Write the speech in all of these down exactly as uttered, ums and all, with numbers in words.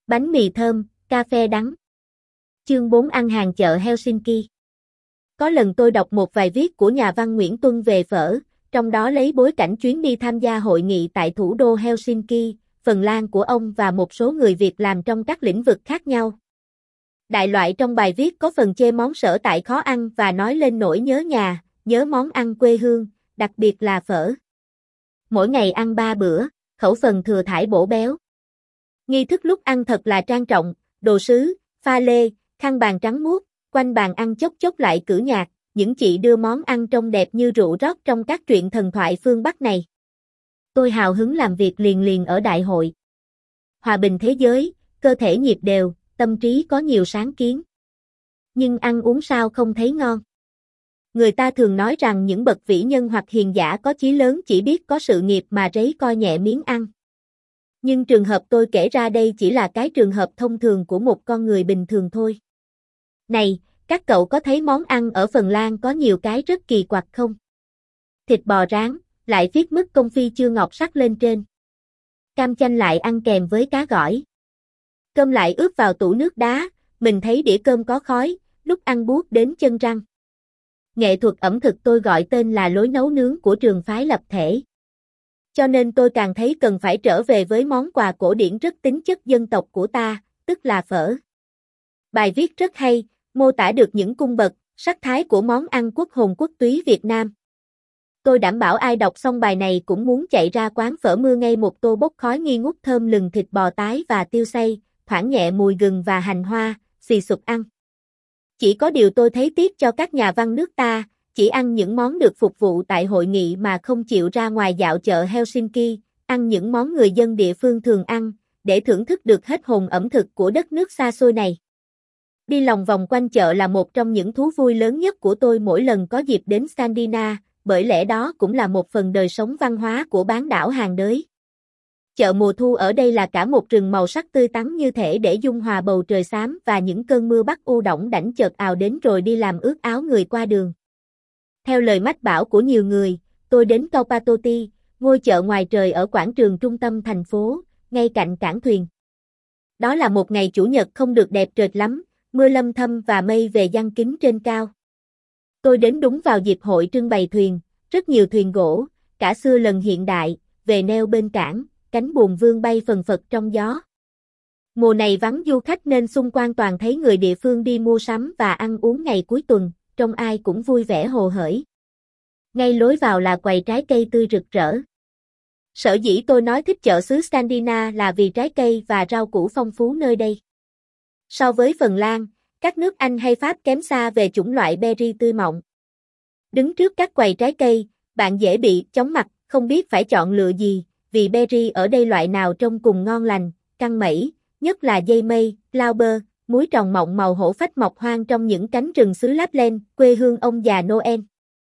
Bánh mì thơm, cà phê đắng. Chương bốn ăn hàng chợ Helsinki. Có lần tôi đọc một vài viết của nhà văn Nguyễn Tuân về phở, trong đó lấy bối cảnh chuyến đi tham gia hội nghị tại thủ đô Helsinki, Phần Lan của ông và một số người Việt làm trong các lĩnh vực khác nhau. Đại loại trong bài viết có phần chê món sở tại khó ăn và nói lên nỗi nhớ nhà, nhớ món ăn quê hương, đặc biệt là phở. Mỗi ngày ăn ba bữa, khẩu phần thừa thải bổ béo. Nghi thức lúc ăn thật là trang trọng, đồ sứ, pha lê, khăn bàn trắng muốt, quanh bàn ăn chốc chốc lại cử nhạc, những chị đưa món ăn trông đẹp như rượu rót trong các truyện thần thoại phương Bắc này. Tôi hào hứng làm việc liền liền ở đại hội. Hòa bình thế giới, cơ thể nhịp đều, tâm trí có nhiều sáng kiến. Nhưng ăn uống sao không thấy ngon. Người ta thường nói rằng những bậc vĩ nhân hoặc hiền giả có chí lớn chỉ biết có sự nghiệp mà rấy coi nhẹ miếng ăn. Nhưng trường hợp tôi kể ra đây chỉ là cái trường hợp thông thường của một con người bình thường thôi. Này, các cậu có thấy món ăn ở Phần Lan có nhiều cái rất kỳ quặc không? Thịt bò rán, lại viết mứt công phi chưa ngọt sắc lên trên. Cam chanh lại ăn kèm với cá gỏi. Cơm lại ướp vào tủ nước đá, mình thấy đĩa cơm có khói, lúc ăn buốt đến chân răng. Nghệ thuật ẩm thực tôi gọi tên là lối nấu nướng của trường phái lập thể. Cho nên tôi càng thấy cần phải trở về với món quà cổ điển rất tính chất dân tộc của ta, tức là phở. Bài viết rất hay, mô tả được những cung bậc, sắc thái của món ăn quốc hồn quốc túy Việt Nam. Tôi đảm bảo ai đọc xong bài này cũng muốn chạy ra quán phở mưa ngay một tô bốc khói nghi ngút thơm lừng thịt bò tái và tiêu xay, thoảng nhẹ mùi gừng và hành hoa, xì sụp ăn. Chỉ có điều tôi thấy tiếc cho các nhà văn nước ta, chỉ ăn những món được phục vụ tại hội nghị mà không chịu ra ngoài dạo chợ Helsinki, ăn những món người dân địa phương thường ăn, để thưởng thức được hết hồn ẩm thực của đất nước xa xôi này. Đi lòng vòng quanh chợ là một trong những thú vui lớn nhất của tôi mỗi lần có dịp đến Scandinavia, bởi lẽ đó cũng là một phần đời sống văn hóa của bán đảo hàng đới. Chợ mùa thu ở đây là cả một rừng màu sắc tươi tắn như thể để dung hòa bầu trời xám và những cơn mưa Bắc u đỏng đảnh chợt ào đến rồi đi làm ướt áo người qua đường. Theo lời mách bảo của nhiều người, tôi đến Kaupatoti, ngôi chợ ngoài trời ở quảng trường trung tâm thành phố, ngay cạnh cảng thuyền. Đó là một ngày chủ nhật không được đẹp trời lắm, mưa lâm thâm và mây về giăng kín trên cao. Tôi đến đúng vào dịp hội trưng bày thuyền, rất nhiều thuyền gỗ, cả xưa lần hiện đại, về neo bên cảng, cánh buồm vương bay phần phật trong gió. Mùa này vắng du khách nên xung quanh toàn thấy người địa phương đi mua sắm và ăn uống ngày cuối tuần, trông ai cũng vui vẻ hồ hởi. Ngay lối vào là quầy trái cây tươi rực rỡ. Sở dĩ tôi nói thích chợ xứ Scandinavia là vì trái cây và rau củ phong phú nơi đây. So với Phần Lan, các nước Anh hay Pháp kém xa về chủng loại berry tươi mọng. Đứng trước các quầy trái cây, bạn dễ bị chóng mặt, không biết phải chọn lựa gì, vì berry ở đây loại nào trông cùng ngon lành, căng mẩy, nhất là dây mây, Glauber, muối tròn mọng màu hổ phách mọc hoang trong những cánh rừng xứ Lapland, quê hương ông già Noel.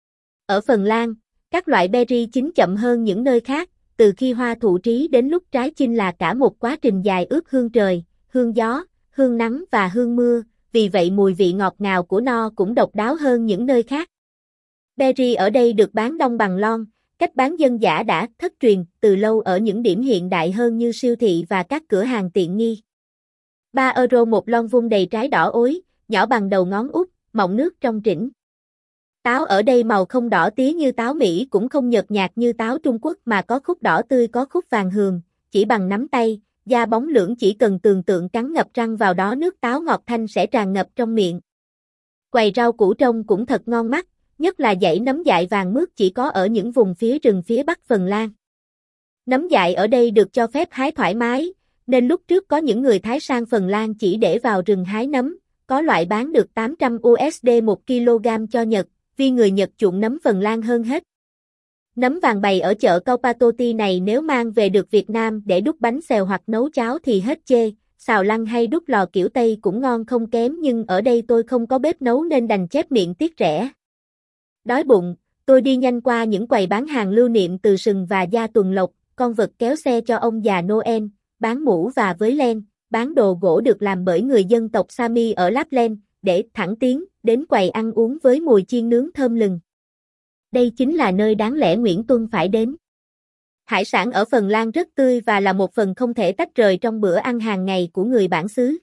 Ở Phần Lan, các loại berry chín chậm hơn những nơi khác, từ khi hoa thụ trí đến lúc trái chín là cả một quá trình dài ướp hương trời, hương gió, hương nắng và hương mưa, vì vậy mùi vị ngọt ngào của nó cũng độc đáo hơn những nơi khác. Berry ở đây được bán đông bằng lon, cách bán dân dã đã thất truyền từ lâu ở những điểm hiện đại hơn như siêu thị và các cửa hàng tiện nghi. ba euro một lon vung đầy trái đỏ ối, nhỏ bằng đầu ngón út, mọng nước trong trĩnh. Táo ở đây màu không đỏ tía như táo Mỹ cũng không nhợt nhạt như táo Trung Quốc mà có khúc đỏ tươi có khúc vàng hường, chỉ bằng nắm tay, da bóng lưỡng chỉ cần tưởng tượng cắn ngập răng vào đó nước táo ngọt thanh sẽ tràn ngập trong miệng. Quầy rau củ trông cũng thật ngon mắt, nhất là dãy nấm dại vàng mướt chỉ có ở những vùng phía rừng phía Bắc Phần Lan. Nấm dại ở đây được cho phép hái thoải mái, nên lúc trước có những người Thái sang Phần Lan chỉ để vào rừng hái nấm, có loại bán được tám trăm đô la một kg cho Nhật, vì người Nhật chuộng nấm Phần Lan hơn hết. Nấm vàng bày ở chợ Kaupatoti này nếu mang về được Việt Nam để đút bánh xèo hoặc nấu cháo thì hết chê, xào lăn hay đút lò kiểu Tây cũng ngon không kém nhưng ở đây tôi không có bếp nấu nên đành chép miệng tiếc rẻ. Đói bụng, tôi đi nhanh qua những quầy bán hàng lưu niệm từ sừng và da tuần lộc, con vật kéo xe cho ông già Noel, bán mũ và với len, bán đồ gỗ được làm bởi người dân tộc Sami ở Lapland, để thẳng tiến đến quầy ăn uống với mùi chiên nướng thơm lừng. Đây chính là nơi đáng lẽ Nguyễn Tuân phải đến. Hải sản ở Phần Lan rất tươi và là một phần không thể tách rời trong bữa ăn hàng ngày của người bản xứ.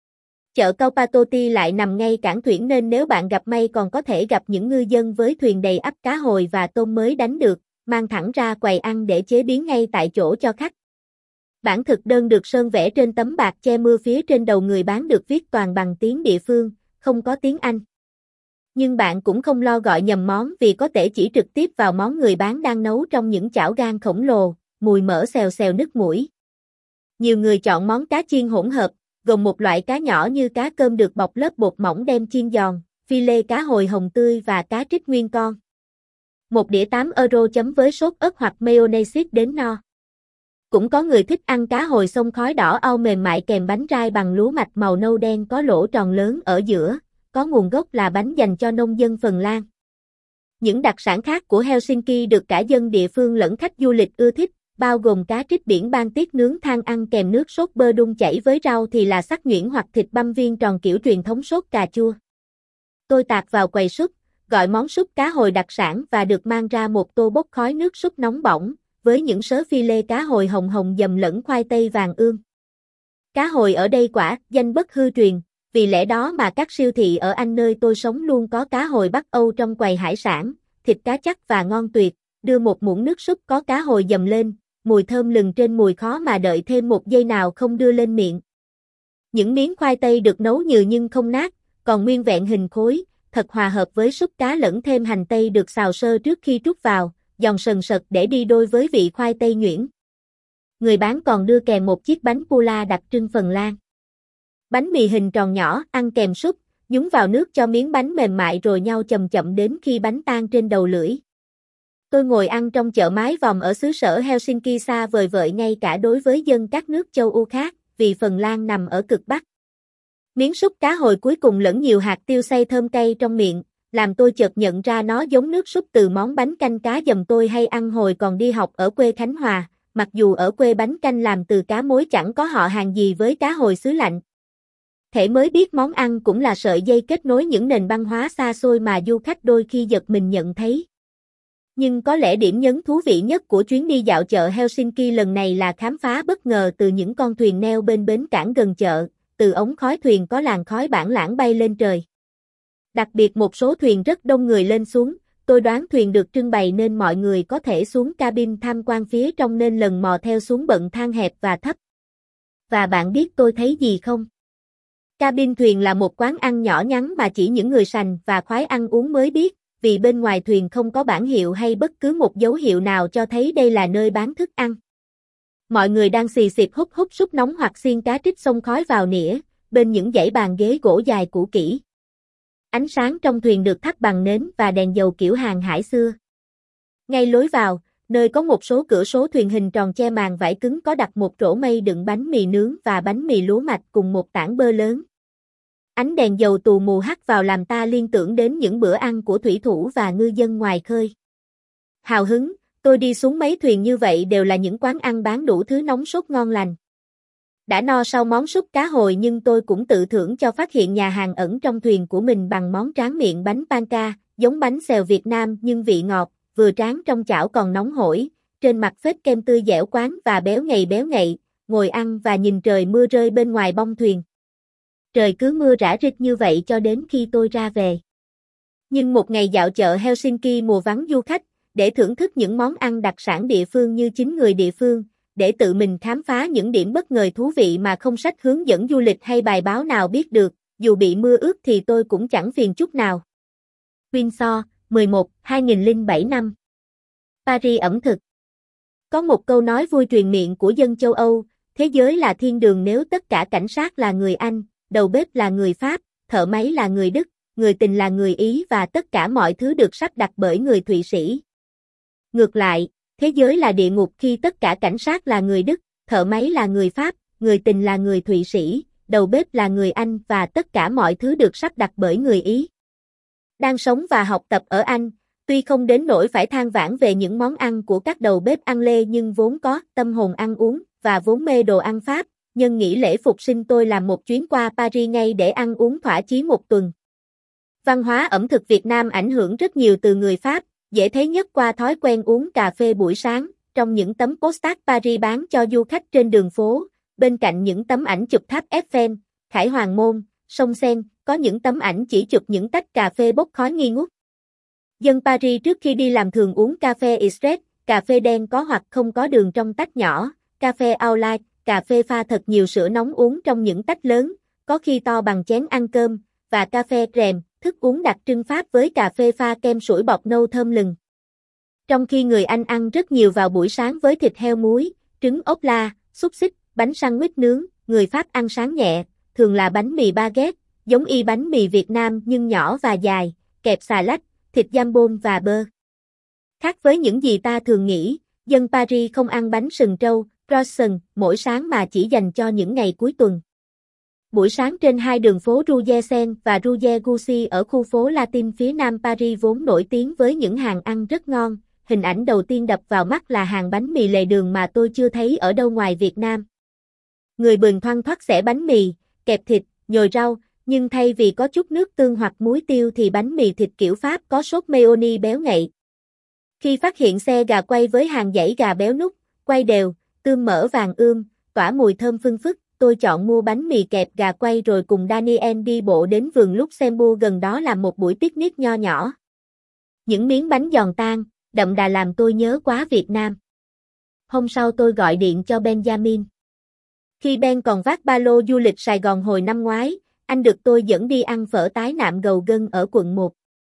Chợ Kaupatoti lại nằm ngay cảng thuyền nên nếu bạn gặp may còn có thể gặp những ngư dân với thuyền đầy ắp cá hồi và tôm mới đánh được, mang thẳng ra quầy ăn để chế biến ngay tại chỗ cho khách. Bản thực đơn được sơn vẽ trên tấm bạt che mưa phía trên đầu người bán được viết toàn bằng tiếng địa phương, không có tiếng Anh. Nhưng bạn cũng không lo gọi nhầm món vì có thể chỉ trực tiếp vào món người bán đang nấu trong những chảo gang khổng lồ, mùi mỡ xèo xèo nức mũi. Nhiều người chọn món cá chiên hỗn hợp, gồm một loại cá nhỏ như cá cơm được bọc lớp bột mỏng đem chiên giòn, phi lê cá hồi hồng tươi và cá trích nguyên con. Một đĩa tám euro chấm với sốt ớt hoặc mayonnaise đến no. Cũng có người thích ăn cá hồi xông khói đỏ au mềm mại kèm bánh rai bằng lúa mạch màu nâu đen có lỗ tròn lớn ở giữa, có nguồn gốc là bánh dành cho nông dân Phần Lan. Những đặc sản khác của Helsinki được cả dân địa phương lẫn khách du lịch ưa thích, bao gồm cá trích biển ban tiết nướng than ăn kèm nước sốt bơ đun chảy với rau thì là sắc nhuyễn hoặc thịt băm viên tròn kiểu truyền thống sốt cà chua. Tôi tạt vào quầy súp, gọi món súp cá hồi đặc sản và được mang ra một tô bốc khói nước súp nóng bỏng, với những sớ phi lê cá hồi hồng hồng dầm lẫn khoai tây vàng ươm. Cá hồi ở đây quả danh bất hư truyền, vì lẽ đó mà các siêu thị ở Anh nơi tôi sống luôn có cá hồi Bắc Âu trong quầy hải sản, thịt cá chắc và ngon tuyệt, đưa một muỗng nước súp có cá hồi dầm lên, mùi thơm lừng trên mùi khó mà đợi thêm một giây nào không đưa lên miệng. Những miếng khoai tây được nấu nhừ nhưng không nát, còn nguyên vẹn hình khối, thật hòa hợp với súp cá lẫn thêm hành tây được xào sơ trước khi trút vào, giòn sần sật để đi đôi với vị khoai tây nhuyễn. Người bán còn đưa kèm một chiếc bánh pula đặc trưng Phần Lan. Bánh mì hình tròn nhỏ, ăn kèm súp, nhúng vào nước cho miếng bánh mềm mại rồi nhau chậm chậm đến khi bánh tan trên đầu lưỡi. Tôi ngồi ăn trong chợ mái vòm ở xứ sở Helsinki xa vời vợi ngay cả đối với dân các nước châu Âu khác, vì Phần Lan nằm ở cực Bắc. Miếng súp cá hồi cuối cùng lẫn nhiều hạt tiêu xay thơm cay trong miệng, làm tôi chợt nhận ra nó giống nước súp từ món bánh canh cá dầm tôi hay ăn hồi còn đi học ở quê Khánh Hòa, mặc dù ở quê bánh canh làm từ cá mối chẳng có họ hàng gì với cá hồi xứ lạnh. Thể mới biết món ăn cũng là sợi dây kết nối những nền văn hóa xa xôi mà du khách đôi khi giật mình nhận thấy. Nhưng có lẽ điểm nhấn thú vị nhất của chuyến đi dạo chợ Helsinki lần này là khám phá bất ngờ từ những con thuyền neo bên bến cảng gần chợ, từ ống khói thuyền có làn khói bản lãng bay lên trời. Đặc biệt một số thuyền rất đông người lên xuống, tôi đoán thuyền được trưng bày nên mọi người có thể xuống cabin tham quan phía trong nên lần mò theo xuống bậc thang hẹp và thấp. Và bạn biết tôi thấy gì không? Cabin thuyền là một quán ăn nhỏ nhắn mà chỉ những người sành và khoái ăn uống mới biết, vì bên ngoài thuyền không có bảng hiệu hay bất cứ một dấu hiệu nào cho thấy đây là nơi bán thức ăn. Mọi người đang xì xịp hút hút súp nóng hoặc xiên cá trích xông khói vào nĩa, bên những dãy bàn ghế gỗ dài cũ kỹ. Ánh sáng trong thuyền được thắp bằng nến và đèn dầu kiểu hàng hải xưa. Ngay lối vào, nơi có một số cửa số thuyền hình tròn che màn vải cứng có đặt một rổ mây đựng bánh mì nướng và bánh mì lúa mạch cùng một tảng bơ lớn. Ánh đèn dầu tù mù hắt vào làm ta liên tưởng đến những bữa ăn của thủy thủ và ngư dân ngoài khơi. Hào hứng, tôi đi xuống mấy thuyền như vậy đều là những quán ăn bán đủ thứ nóng sốt ngon lành. Đã no sau món súp cá hồi nhưng tôi cũng tự thưởng cho phát hiện nhà hàng ẩn trong thuyền của mình bằng món tráng miệng bánh panca, giống bánh xèo Việt Nam nhưng vị ngọt, vừa tráng trong chảo còn nóng hổi, trên mặt phết kem tươi dẻo quán và béo ngậy béo ngậy, ngồi ăn và nhìn trời mưa rơi bên ngoài bông thuyền. Trời cứ mưa rã rít như vậy cho đến khi tôi ra về. Nhưng một ngày dạo chợ Helsinki mùa vắng du khách, để thưởng thức những món ăn đặc sản địa phương như chính người địa phương, để tự mình khám phá những điểm bất ngờ thú vị mà không sách hướng dẫn du lịch hay bài báo nào biết được, dù bị mưa ướt thì tôi cũng chẳng phiền chút nào. Windsor, mười một, hai nghìn lẻ bảy năm. Paris ẩm thực. Có một câu nói vui truyền miệng của dân châu Âu, thế giới là thiên đường nếu tất cả cảnh sát là người Anh, đầu bếp là người Pháp, thợ máy là người Đức, người tình là người Ý và tất cả mọi thứ được sắp đặt bởi người Thụy Sĩ. Ngược lại, thế giới là địa ngục khi tất cả cảnh sát là người Đức, thợ máy là người Pháp, người tình là người Thụy Sĩ, đầu bếp là người Anh và tất cả mọi thứ được sắp đặt bởi người Ý. Đang sống và học tập ở Anh, tuy không đến nỗi phải than vãn về những món ăn của các đầu bếp ăn lê nhưng vốn có tâm hồn ăn uống và vốn mê đồ ăn Pháp, nhân nghỉ lễ Phục sinh tôi làm một chuyến qua Paris ngay để ăn uống thỏa chí một tuần. Văn hóa ẩm thực Việt Nam ảnh hưởng rất nhiều từ người Pháp, dễ thấy nhất qua thói quen uống cà phê buổi sáng, trong những tấm postcard Paris bán cho du khách trên đường phố, bên cạnh những tấm ảnh chụp tháp Eiffel, Khải Hoàng Môn, sông Seine, có những tấm ảnh chỉ chụp những tách cà phê bốc khói nghi ngút. Dân Paris trước khi đi làm thường uống cà phê express, cà phê đen có hoặc không có đường trong tách nhỏ, cà phê au lait, cà phê pha thật nhiều sữa nóng uống trong những tách lớn, có khi to bằng chén ăn cơm, và cà phê crème, thức uống đặc trưng Pháp với cà phê pha kem sủi bọt nâu thơm lừng. Trong khi người Anh ăn rất nhiều vào buổi sáng với thịt heo muối, trứng ốp la, xúc xích, bánh sandwich nướng, người Pháp ăn sáng nhẹ, thường là bánh mì baguette, giống y bánh mì Việt Nam nhưng nhỏ và dài, kẹp xà lách, thịt jambon và bơ. Khác với những gì ta thường nghĩ, dân Paris không ăn bánh sừng trâu, croissant, mỗi sáng mà chỉ dành cho những ngày cuối tuần. Buổi sáng trên hai đường phố Rue de Seine và Rue de Goussy ở khu phố Latin phía nam Paris vốn nổi tiếng với những hàng ăn rất ngon, hình ảnh đầu tiên đập vào mắt là hàng bánh mì lề đường mà tôi chưa thấy ở đâu ngoài Việt Nam. Người bừng thoăn thoắt xẻ bánh mì, kẹp thịt, nhồi rau, nhưng thay vì có chút nước tương hoặc muối tiêu thì bánh mì thịt kiểu Pháp có sốt mayonnaise béo ngậy. Khi phát hiện xe gà quay với hàng dãy gà béo núc, quay đều, tươm mỡ vàng ươm, tỏa mùi thơm phưng phức, tôi chọn mua bánh mì kẹp gà quay rồi cùng Daniel đi bộ đến vườn Luxembourg gần đó làm một buổi picnic nho nhỏ. Những miếng bánh giòn tan, đậm đà làm tôi nhớ quá Việt Nam. Hôm sau tôi gọi điện cho Benjamin. Khi Ben còn vác ba lô du lịch Sài Gòn hồi năm ngoái, anh được tôi dẫn đi ăn phở tái nạm gầu gân ở quận một.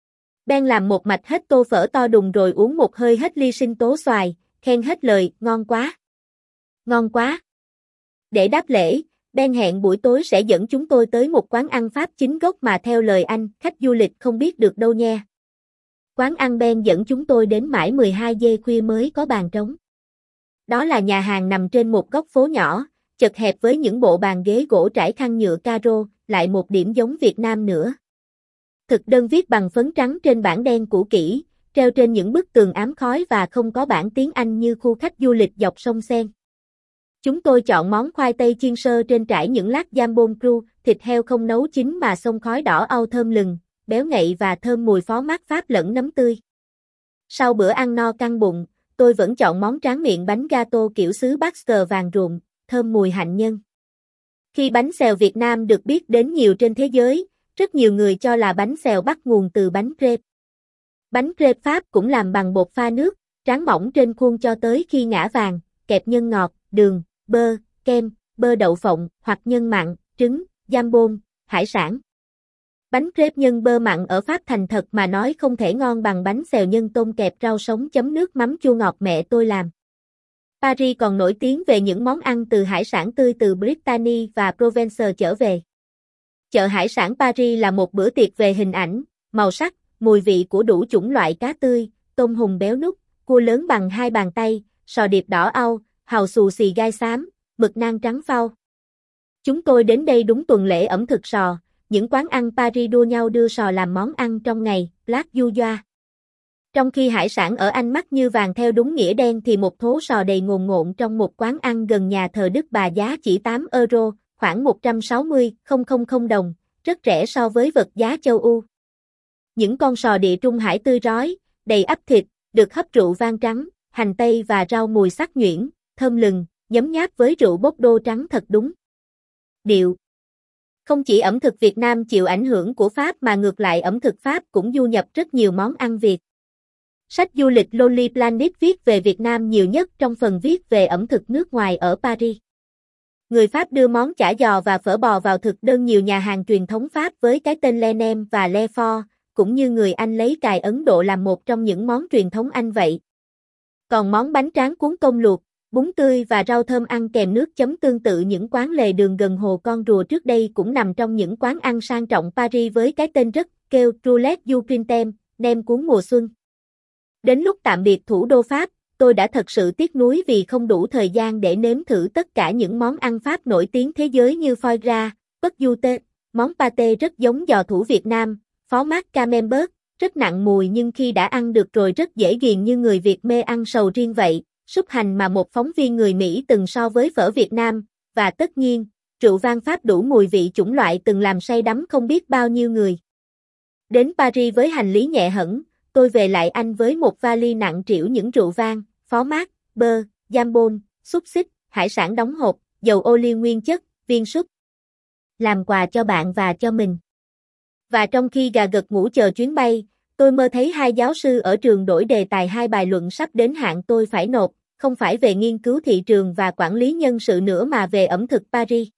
Ben làm một mạch hết tô phở to đùng rồi uống một hơi hết ly sinh tố xoài, khen hết lời, ngon quá. Ngon quá. Để đáp lễ, Ben hẹn buổi tối sẽ dẫn chúng tôi tới một quán ăn Pháp chính gốc mà theo lời anh, khách du lịch không biết được đâu nha. Quán ăn Ben dẫn chúng tôi đến mãi mười hai giờ khuya mới có bàn trống. Đó là nhà hàng nằm trên một góc phố nhỏ, chật hẹp với những bộ bàn ghế gỗ trải khăn nhựa caro, lại một điểm giống Việt Nam nữa. Thực đơn viết bằng phấn trắng trên bảng đen cũ kỹ, treo trên những bức tường ám khói và không có bảng tiếng Anh như khu khách du lịch dọc sông Seine. Chúng tôi chọn món khoai tây chiên sơ trên trải những lát jambon cru, thịt heo không nấu chín mà xông khói đỏ au thơm lừng, béo ngậy và thơm mùi phó mát Pháp lẫn nấm tươi. Sau bữa ăn no căng bụng, tôi vẫn chọn món tráng miệng bánh gato kiểu xứ Baxter vàng ruộm, thơm mùi hạnh nhân. Khi bánh xèo Việt Nam được biết đến nhiều trên thế giới, rất nhiều người cho là bánh xèo bắt nguồn từ bánh crepe. Bánh crepe Pháp cũng làm bằng bột pha nước, tráng mỏng trên khuôn cho tới khi ngã vàng, kẹp nhân ngọt, đường, bơ, kem, bơ đậu phộng hoặc nhân mặn, trứng, jambon, hải sản. Bánh crepe nhân bơ mặn ở Pháp thành thật mà nói không thể ngon bằng bánh xèo nhân tôm kẹp rau sống chấm nước mắm chua ngọt mẹ tôi làm. Paris còn nổi tiếng về những món ăn từ hải sản tươi từ Brittany và Provence trở về. Chợ hải sản Paris là một bữa tiệc về hình ảnh, màu sắc, mùi vị của đủ chủng loại cá tươi, tôm hùm béo núc, cua lớn bằng hai bàn tay, sò điệp đỏ au, hàu xù xì gai xám, mực nang trắng phao. Chúng tôi đến đây đúng tuần lễ ẩm thực sò, những quán ăn Paris đua nhau đưa sò làm món ăn trong ngày, Black du doa. Trong khi hải sản ở Anh mắc như vàng theo đúng nghĩa đen thì một thố sò đầy ngồn ngộn trong một quán ăn gần nhà thờ Đức Bà giá chỉ tám euro, khoảng một trăm sáu mươi nghìn đồng, rất rẻ so với vật giá châu Âu. Những con sò địa trung hải tươi rói, đầy ắp thịt, được hấp rượu vang trắng, hành tây và rau mùi sắc nhuyễn, thơm lừng, nhấm nháp với rượu bốc đô trắng thật đúng. Điệu. Không chỉ ẩm thực Việt Nam chịu ảnh hưởng của Pháp mà ngược lại ẩm thực Pháp cũng du nhập rất nhiều món ăn Việt. Sách du lịch Lonely Planet viết về Việt Nam nhiều nhất trong phần viết về ẩm thực nước ngoài ở Paris. Người Pháp đưa món chả giò và phở bò vào thực đơn nhiều nhà hàng truyền thống Pháp với cái tên Le Nem và Le Fort, cũng như người Anh lấy cài Ấn Độ làm một trong những món truyền thống Anh vậy. Còn món bánh tráng cuốn tôm luộc, bún tươi và rau thơm ăn kèm nước chấm tương tự những quán lề đường gần hồ Con Rùa trước đây cũng nằm trong những quán ăn sang trọng Paris với cái tên rất kêu Roulette du Printemps, nem cuốn mùa xuân. Đến lúc tạm biệt thủ đô Pháp, tôi đã thật sự tiếc nuối vì không đủ thời gian để nếm thử tất cả những món ăn Pháp nổi tiếng thế giới như foie gras, bœuf du-te, món pâté rất giống giò thủ Việt Nam, phó mát camembert, rất nặng mùi nhưng khi đã ăn được rồi rất dễ ghiền như người Việt mê ăn sầu riêng vậy, súp hành mà một phóng viên người Mỹ từng so với phở Việt Nam, và tất nhiên, rượu vang Pháp đủ mùi vị chủng loại từng làm say đắm không biết bao nhiêu người. Đến Paris với hành lý nhẹ hẳn, tôi về lại Anh với một vali nặng trĩu những rượu vang, phó mát, bơ, jambon, xúc xích, hải sản đóng hộp, dầu ô liu nguyên chất, viên súp. Làm quà cho bạn và cho mình. Và trong khi gà gật ngủ chờ chuyến bay, tôi mơ thấy hai giáo sư ở trường đổi đề tài hai bài luận sắp đến hạn tôi phải nộp, không phải về nghiên cứu thị trường và quản lý nhân sự nữa mà về ẩm thực Paris.